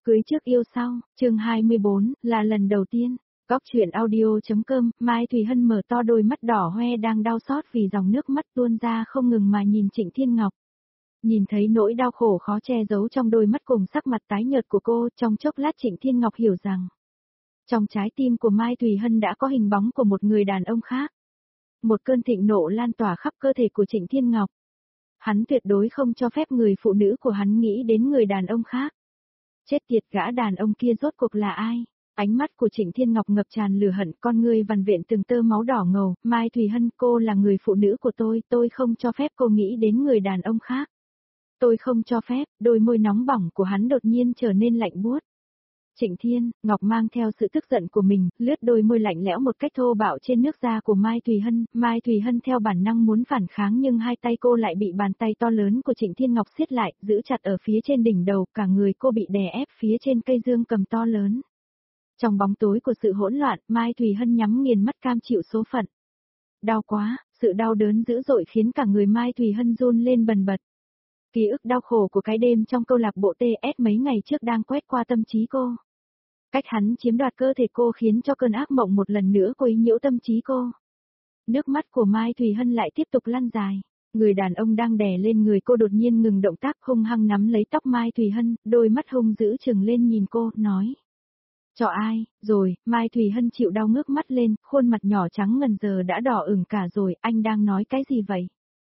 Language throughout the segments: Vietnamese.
Cưới trước yêu sau, chương 24, là lần đầu tiên. Góc truyện audio.com, Mai Thùy Hân mở to đôi mắt đỏ hoe đang đau xót vì dòng nước mắt tuôn ra không ngừng mà nhìn Trịnh Thiên Ngọc. Nhìn thấy nỗi đau khổ khó che giấu trong đôi mắt cùng sắc mặt tái nhợt của cô, trong chốc lát Trịnh Thiên Ngọc hiểu rằng, trong trái tim của Mai Thùy Hân đã có hình bóng của một người đàn ông khác. Một cơn thịnh nộ lan tỏa khắp cơ thể của Trịnh Thiên Ngọc. Hắn tuyệt đối không cho phép người phụ nữ của hắn nghĩ đến người đàn ông khác. Chết tiệt, gã đàn ông kia rốt cuộc là ai? Ánh mắt của Trịnh Thiên Ngọc ngập tràn lửa hận, con ngươi vằn vện từng tơ máu đỏ ngầu. Mai Thùy Hân, cô là người phụ nữ của tôi không cho phép cô nghĩ đến người đàn ông khác. Tôi không cho phép. Đôi môi nóng bỏng của hắn đột nhiên trở nên lạnh buốt. Trịnh Thiên Ngọc mang theo sự tức giận của mình, lướt đôi môi lạnh lẽo một cách thô bạo trên nước da của Mai Thùy Hân. Mai Thùy Hân theo bản năng muốn phản kháng nhưng hai tay cô lại bị bàn tay to lớn của Trịnh Thiên Ngọc siết lại, giữ chặt ở phía trên đỉnh đầu, cả người cô bị đè ép phía trên cây dương cầm to lớn. Trong bóng tối của sự hỗn loạn, Mai Thùy Hân nhắm nghiền mắt cam chịu số phận. Đau quá, sự đau đớn dữ dội khiến cả người Mai Thùy Hân run lên bần bật. Ký ức đau khổ của cái đêm trong câu lạc bộ TS mấy ngày trước đang quét qua tâm trí cô. Cách hắn chiếm đoạt cơ thể cô khiến cho cơn ác mộng một lần nữa quấy nhiễu tâm trí cô. Nước mắt của Mai Thùy Hân lại tiếp tục lăn dài. Người đàn ông đang đè lên người cô đột nhiên ngừng động tác, hung hăng nắm lấy tóc Mai Thùy Hân, đôi mắt hung dữ trừng lên nhìn cô, nói. Cho ai, rồi, Mai Thùy Hân chịu đau ngước mắt lên, khuôn mặt nhỏ trắng ngần giờ đã đỏ ửng cả rồi, anh đang nói cái gì vậy?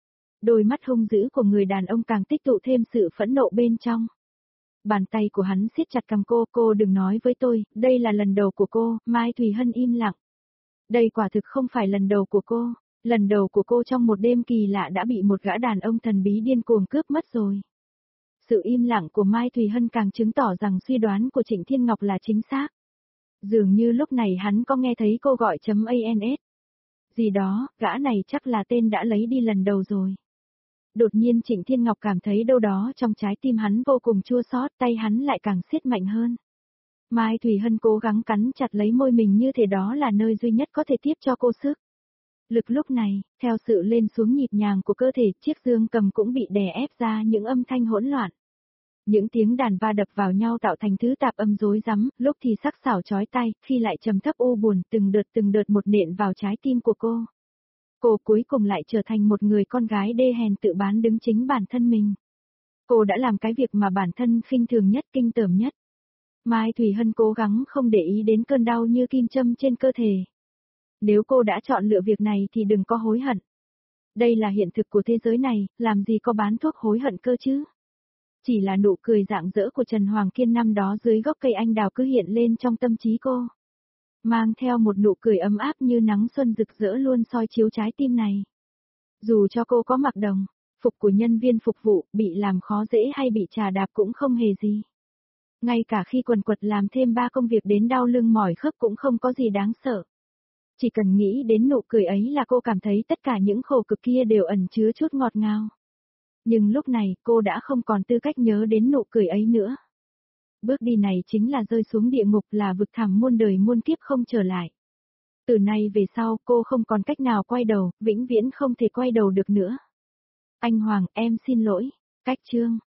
Đôi mắt hung dữ của người đàn ông càng tích tụ thêm sự phẫn nộ bên trong. Bàn tay của hắn siết chặt cằm cô đừng nói với tôi, đây là lần đầu của cô. Mai Thùy Hân im lặng. Đây quả thực không phải lần đầu của cô, lần đầu của cô trong một đêm kỳ lạ đã bị một gã đàn ông thần bí điên cuồng cướp mất rồi. Sự im lặng của Mai Thùy Hân càng chứng tỏ rằng suy đoán của Trịnh Thiên Ngọc là chính xác. Dường như lúc này hắn có nghe thấy cô gọi .ans. Gì đó, gã này chắc là tên đã lấy đi lần đầu rồi. Đột nhiên Trịnh Thiên Ngọc cảm thấy đâu đó trong trái tim hắn vô cùng chua xót, tay hắn lại càng siết mạnh hơn. Mai Thùy Hân cố gắng cắn chặt lấy môi mình như thể đó là nơi duy nhất có thể tiếp cho cô sức. Lực lúc này, theo sự lên xuống nhịp nhàng của cơ thể, chiếc dương cầm cũng bị đè ép ra những âm thanh hỗn loạn. Những tiếng đàn va đập vào nhau tạo thành thứ tạp âm rối rắm, lúc thì sắc sảo chói tai, khi lại trầm thấp u buồn, từng đợt một nện vào trái tim của cô. Cô cuối cùng lại trở thành một người con gái đê hèn tự bán đứng chính bản thân mình. Cô đã làm cái việc mà bản thân khinh thường nhất, kinh tởm nhất. Mai Thùy Hân cố gắng không để ý đến cơn đau như kim châm trên cơ thể. Nếu cô đã chọn lựa việc này thì đừng có hối hận. Đây là hiện thực của thế giới này, làm gì có bán thuốc hối hận cơ chứ. Chỉ là nụ cười rạng rỡ của Trần Hoàng Kiên năm đó dưới gốc cây anh đào cứ hiện lên trong tâm trí cô. Mang theo một nụ cười ấm áp như nắng xuân rực rỡ luôn soi chiếu trái tim này. Dù cho cô có mặc đồng phục của nhân viên phục vụ, bị làm khó dễ hay bị chà đạp cũng không hề gì. Ngay cả khi quần quật làm thêm 3 công việc đến đau lưng mỏi khớp cũng không có gì đáng sợ. Chỉ cần nghĩ đến nụ cười ấy là cô cảm thấy tất cả những khổ cực kia đều ẩn chứa chút ngọt ngào. Nhưng lúc này cô đã không còn tư cách nhớ đến nụ cười ấy nữa. Bước đi này chính là rơi xuống địa ngục, là vực thẳm muôn đời muôn kiếp không trở lại. Từ nay về sau cô không còn cách nào quay đầu, vĩnh viễn không thể quay đầu được nữa. Anh Hoàng, em xin lỗi. Cách chương.